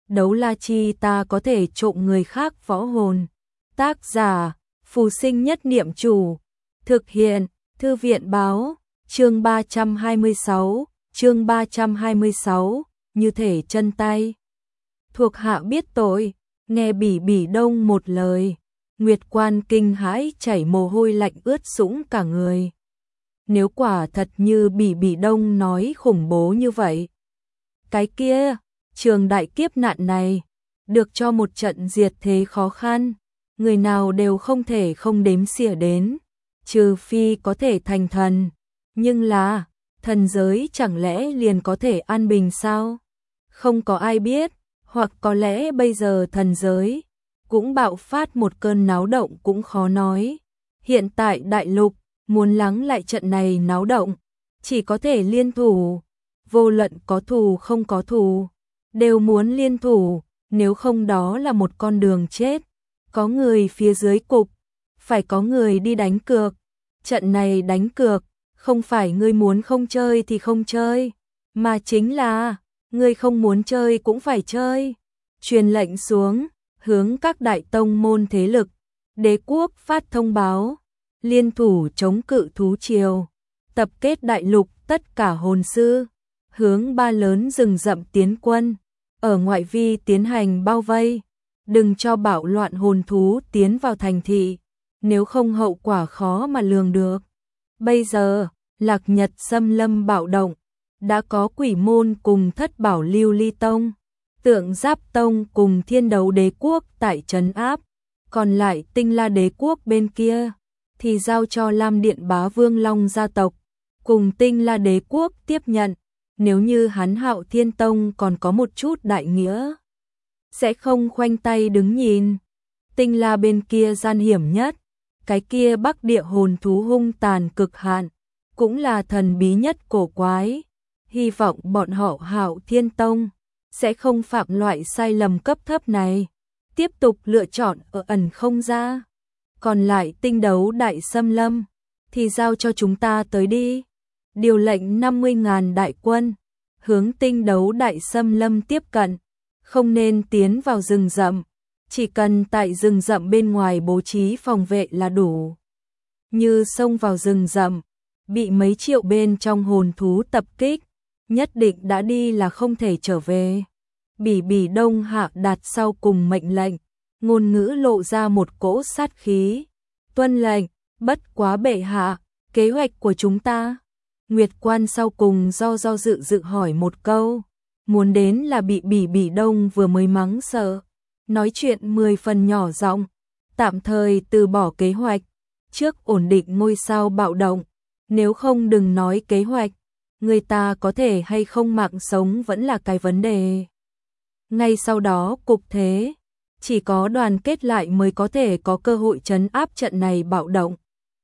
đấu la chi ta có thể trộm người khác võ hồn. Tác giả, Phù Sinh Nhất Niệm Chủ. Thực hiện, Thư viện báo, chương 326, như thể chân tay. Thuộc hạ biết tội, nghe Bỉ Bỉ Đông một lời, Nguyệt Quan kinh hãi chảy mồ hôi lạnh ướt sũng cả người. Nếu quả thật như Bỉ Bỉ Đông nói khủng bố như vậy, cái kia, trường đại kiếp nạn này, được cho một trận diệt thế khó khăn, người nào đều không thể không đếm xỉa đến, trừ phi có thể thành thần. Nhưng là, thần giới chẳng lẽ liền có thể an bình sao? Không có ai biết, hoặc có lẽ bây giờ thần giới cũng bạo phát một cơn náo động cũng khó nói. Hiện tại đại lục, muốn lắng lại trận này náo động, chỉ có thể liên thủ, vô luận có thù không có thù, đều muốn liên thủ, nếu không đó là một con đường chết. Có người phía dưới cục, phải có người đi đánh cược. Trận này đánh cược, không phải ngươi muốn không chơi thì không chơi, mà chính là, ngươi không muốn chơi cũng phải chơi. Truyền lệnh xuống, hướng các đại tông môn thế lực, đế quốc phát thông báo, liên thủ chống cự thú triều, tập kết đại lục tất cả hồn sư, hướng ba lớn rừng rậm tiến quân, ở ngoại vi tiến hành bao vây, đừng cho bạo loạn hồn thú tiến vào thành thị, nếu không hậu quả khó mà lường được. Bây giờ, Lạc Nhật xâm lâm bạo động, đã có Quỷ Môn cùng Thất Bảo Lưu Ly Tông, Tượng Giáp Tông cùng Thiên Đấu Đế Quốc tại trấn áp, còn lại Tinh La Đế Quốc bên kia thì giao cho Lam Điện Bá Vương Long gia tộc cùng Tinh La Đế Quốc tiếp nhận. Nếu như hắn Hạo Thiên Tông còn có một chút đại nghĩa, sẽ không khoanh tay đứng nhìn. Tinh La bên kia gian hiểm nhất, cái kia Bắc Địa hồn thú hung tàn cực hạn, cũng là thần bí nhất cổ quái. Hy vọng bọn họ Hạo Thiên Tông sẽ không phạm loại sai lầm cấp thấp này, tiếp tục lựa chọn ở ẩn không ra. Còn lại tinh đấu đại xâm lâm thì giao cho chúng ta tới đi. Điều lệnh 50.000 đại quân hướng tinh đấu đại xâm lâm tiếp cận, không nên tiến vào rừng rậm, chỉ cần tại rừng rậm bên ngoài bố trí phòng vệ là đủ. Như xông vào rừng rậm, bị mấy triệu bên trong hồn thú tập kích, nhất định đã đi là không thể trở về. Bỉ Bỉ Đông hạ đạt sau cùng mệnh lệnh, ngôn ngữ lộ ra một cỗ sát khí. Tuân lệnh, bất quá bệ hạ, kế hoạch của chúng ta. Nguyệt Quan sau cùng do dự hỏi một câu, muốn đến là bị Bỉ Bỉ Đông vừa mới mắng sợ, nói chuyện 10 phần nhỏ giọng, tạm thời từ bỏ kế hoạch, trước ổn định ngôi sao bạo động, nếu không đừng nói kế hoạch, người ta có thể hay không mạng sống vẫn là cái vấn đề. Ngay sau đó cục thế, chỉ có đoàn kết lại mới có thể có cơ hội trấn áp trận này bạo động.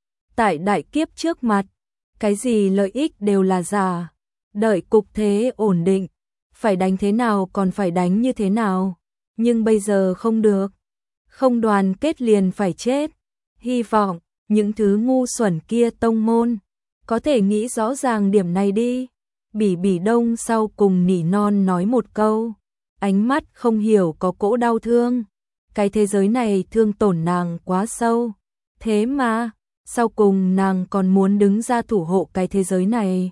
Tại đại kiếp trước mặt, cái gì lợi ích đều là giả, đợi cục thế ổn định, phải đánh thế nào còn phải đánh như thế nào, nhưng bây giờ không được, không đoàn kết liền phải chết. Hy vọng, những thứ ngu xuẩn kia tông môn, có thể nghĩ rõ ràng điểm này đi. Bỉ Bỉ Đông sau cùng nỉ non nói một câu, ánh mắt không hiểu có cỗ đau thương, cái thế giới này thương tổn nàng quá sâu, thế mà sau cùng nàng còn muốn đứng ra thủ hộ cái thế giới này.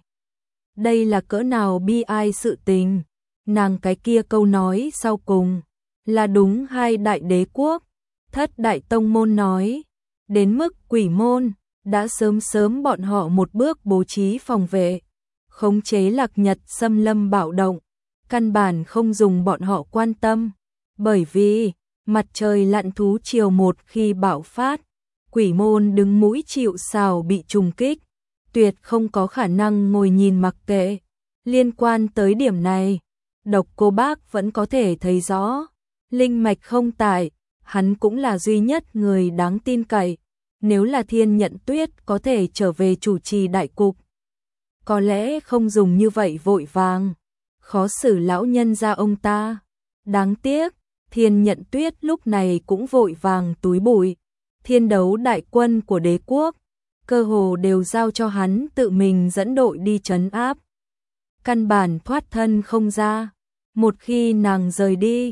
Đây là cỡ nào bi ai sự tình. Nàng cái kia câu nói sau cùng là đúng hai đại đế quốc, thất đại tông môn nói, đến mức Quỷ Môn đã sớm bọn họ một bước bố trí phòng vệ, khống chế Lạc Nhật xâm lâm bạo động, căn bản không dùng bọn họ quan tâm, bởi vì mặt trời lặn thú triều một khi bạo phát, Quỷ Môn đứng mũi chịu sào bị trùng kích, tuyệt không có khả năng ngồi nhìn mặc kệ. Liên quan tới điểm này, Độc Cô Bác vẫn có thể thấy rõ, linh mạch không tại, hắn cũng là duy nhất người đáng tin cậy, nếu là Thiên Nhận Tuyết có thể trở về chủ trì đại cục, có lẽ không dùng như vậy vội vàng, khó xử lão nhân gia ông ta. Đáng tiếc, Thiên Nhận Tuyết lúc này cũng vội vàng túi bụi. Thiên đấu đại quân của đế quốc, cơ hồ đều giao cho hắn tự mình dẫn đội đi trấn áp. Căn bản thoát thân không ra, một khi nàng rời đi,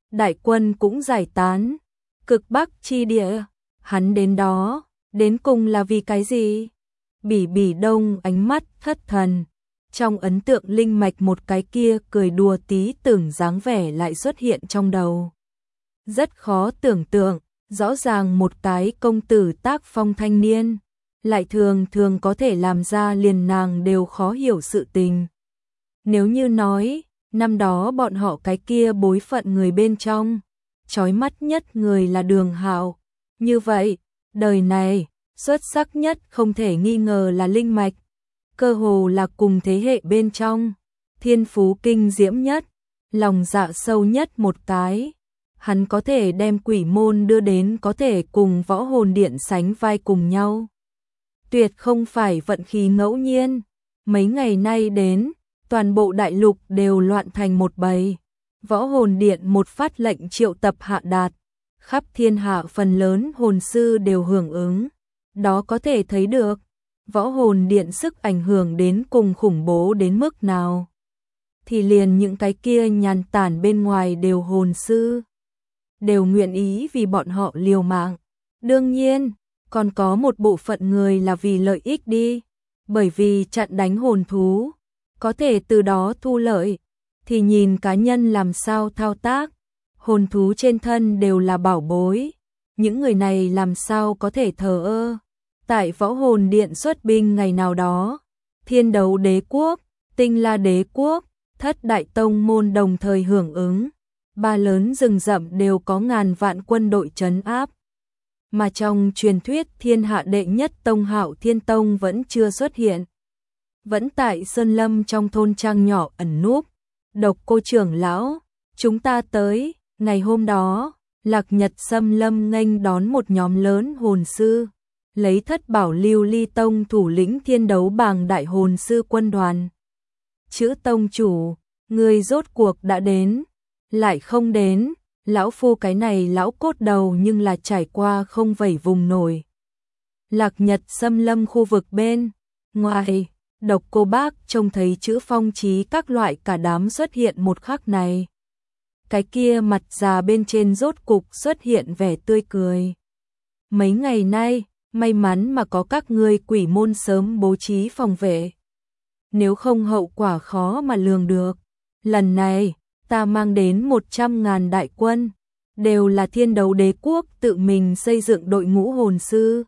đại quân cũng giải tán. Cực Bắc chi địa, hắn đến đó, đến cùng là vì cái gì? Bỉ Bỉ Đông ánh mắt thất thần. Trong ấn tượng linh mạch một cái kia cười đùa tí tưởng dáng vẻ lại xuất hiện trong đầu. Rất khó tưởng tượng, rõ ràng một cái công tử tác phong thanh niên, lại thường thường có thể làm ra liền nàng đều khó hiểu sự tình. Nếu như nói, năm đó bọn họ cái kia bối phận người bên trong, chói mắt nhất người là Đường Hạo. Như vậy, đời này, xuất sắc nhất không thể nghi ngờ là linh mạch. Cơ hồ là cùng thế hệ bên trong, thiên phú kinh diễm nhất, lòng dạ sâu nhất một cái. Hắn có thể đem quỷ môn đưa đến có thể cùng võ hồn điện sánh vai cùng nhau. Tuyệt không phải vận khí ngẫu nhiên. Mấy ngày nay đến, toàn bộ đại lục đều loạn thành một bầy. Võ hồn điện một phát lệnh triệu tập hạ đạt. Khắp thiên hạ phần lớn hồn sư đều hưởng ứng. Đó có thể thấy được, võ hồn điện sức ảnh hưởng đến cùng khủng bố đến mức nào. Thì liền những cái kia nhàn tản bên ngoài đều hồn sư, đều nguyện ý vì bọn họ liều mạng. Đương nhiên, còn có một bộ phận người là vì lợi ích đi, bởi vì chặn đánh hồn thú, có thể từ đó thu lợi, thì nhìn cá nhân làm sao thao tác. Hồn thú trên thân đều là bảo bối, những người này làm sao có thể thờ ơ. Tại võ hồn điện xuất binh ngày nào đó, Thiên Đấu Đế Quốc, Tinh La Đế Quốc, Thất Đại Tông môn đồng thời hưởng ứng. Ba lớn rừng rậm đều có ngàn vạn quân đội trấn áp. Mà trong truyền thuyết thiên hạ đệ nhất tông Hạo Thiên Tông vẫn chưa xuất hiện. Vẫn tại Sơn Lâm trong thôn trang nhỏ ẩn núp. Độc Cô trưởng lão, chúng ta tới. Ngày hôm đó, Lạc Nhật xâm lâm nghênh đón một nhóm lớn hồn sư, lấy Thất Bảo Lưu Ly Tông thủ lĩnh Thiên Đấu Bàng đại hồn sư quân đoàn. Chữ tông chủ, người rốt cuộc đã đến, lại không đến, lão phu cái này lão cốt đầu nhưng là trải qua không vẩy vùng nổi. Lạc Nhật xâm lâm khu vực bên ngoài, Độc Cô Bác trông thấy chữ Phong Chí các loại cả đám xuất hiện một khắc này. Cái kia mặt già bên trên rốt cục xuất hiện vẻ tươi cười. Mấy ngày nay, may mắn mà có các ngươi quỷ môn sớm bố trí phòng vệ. Nếu không hậu quả khó mà lường được. Lần này, ta mang đến 100.000 đại quân, đều là Thiên Đấu Đế Quốc tự mình xây dựng đội ngũ hồn sư.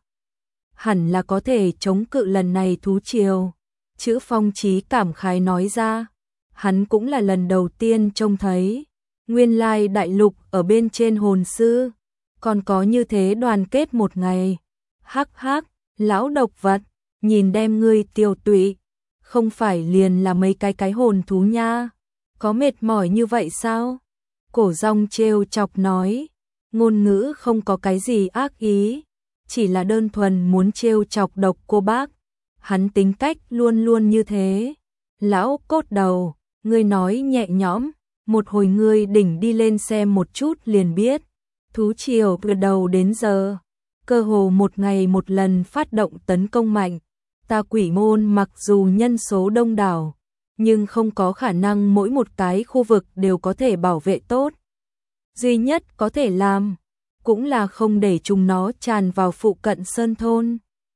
Hẳn là có thể chống cự lần này thú triều. Chữ Phong Chí cảm khái nói ra, hắn cũng là lần đầu tiên trông thấy. Nguyên lai đại lục ở bên trên hồn sư, còn có như thế đoàn kết một ngày. Hắc hắc, lão độc vật, nhìn đem ngươi tiêu tụy, không phải liền là mấy cái hồn thú nha, có mệt mỏi như vậy sao? Cổ Rong trêu chọc nói, ngôn ngữ không có cái gì ác ý, chỉ là đơn thuần muốn trêu chọc Độc Cô Bác, hắn tính cách luôn luôn như thế. Lão cốt đầu, ngươi nói nhẹ nhõm, một hồi ngươi đỉnh đi lên xem một chút liền biết. Thú triều từ đầu đến giờ, cơ hồ một ngày một lần phát động tấn công mạnh. Ta quỷ môn mặc dù nhân số đông đảo, nhưng không có khả năng mỗi một cái khu vực đều có thể bảo vệ tốt. Duy nhất có thể làm, cũng là không để chúng nó tràn vào phụ cận sơn thôn.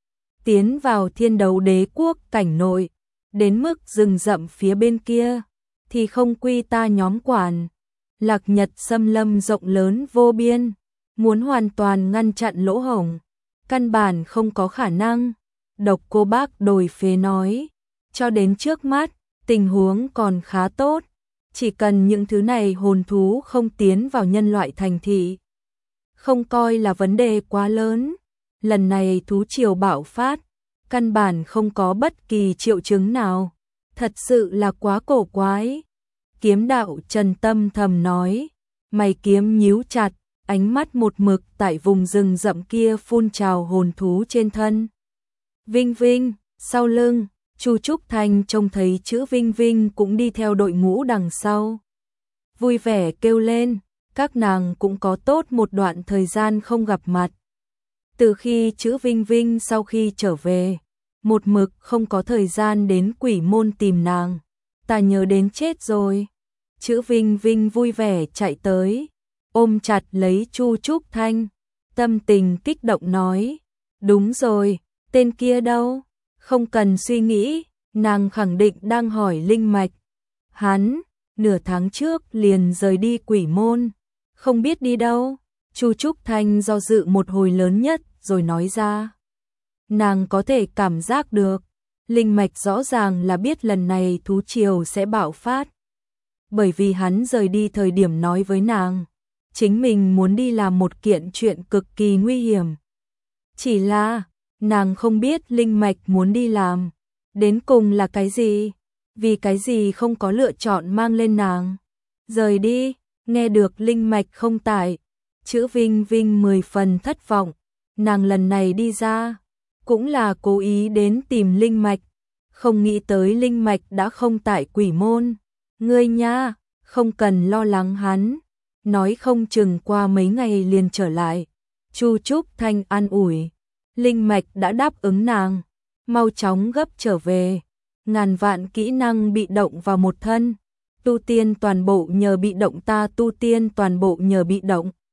Tiến vào Thiên Đấu Đế Quốc cảnh nội, đến mức rừng rậm phía bên kia, thì không quy ta nhóm quản. Lạc Nhật xâm lâm rộng lớn vô biên, muốn hoàn toàn ngăn chặn lỗ hổng, căn bản không có khả năng. Độc Cô Bác đổi phế nói, cho đến trước mắt, tình huống còn khá tốt, chỉ cần những thứ này hồn thú không tiến vào nhân loại thành thị, không coi là vấn đề quá lớn. Lần này thú triều bạo phát, căn bản không có bất kỳ triệu chứng nào, thật sự là quá cổ quái. Kiếm đạo Trần Tâm thầm nói, mày kiếm nhíu chặt, ánh mắt một mực tại vùng rừng rậm kia phun trào hồn thú trên thân. Vinh Vinh, sau lưng, Chu Trúc Thanh trông thấy chữ Vinh Vinh cũng đi theo đội ngũ đằng sau. Vui vẻ kêu lên, các nàng cũng có tốt một đoạn thời gian không gặp mặt. Từ khi chữ Vinh Vinh sau khi trở về, một mực không có thời gian đến quỷ môn tìm nàng. Ta nhớ đến chết rồi. Chữ Vinh Vinh vui vẻ chạy tới, ôm chặt lấy Chu Trúc Thanh, tâm tình kích động nói, đúng rồi, tên kia đâu? Không cần suy nghĩ, nàng khẳng định đang hỏi Linh Mạch. Hắn, nửa tháng trước liền rời đi Quỷ Môn, không biết đi đâu. Chu Trúc Thanh do dự một hồi lớn nhất rồi nói ra. Nàng có thể cảm giác được, Linh Mạch rõ ràng là biết lần này thú triều sẽ bạo phát. Bởi vì hắn rời đi thời điểm nói với nàng, chính mình muốn đi làm một kiện chuyện cực kỳ nguy hiểm. Chỉ là, nàng không biết Linh Mạch muốn đi làm, đến cùng là cái gì, vì cái gì không có lựa chọn mang lên nàng. Rời đi, nghe được Linh Mạch không tại, chữ Vinh Vinh 10 phần thất vọng, nàng lần này đi ra, cũng là cố ý đến tìm Linh Mạch, không nghĩ tới Linh Mạch đã không tại Quỷ Môn. Ngươi nha, không cần lo lắng hắn, nói không chừng qua mấy ngày liền trở lại. Chu Trúc Thanh an ủi, Linh Mạch đã đáp ứng nàng, mau chóng gấp trở về, ngàn vạn kỹ năng bị động vào một thân, tu tiên toàn bộ nhờ bị động ta tu tiên toàn bộ nhờ bị động.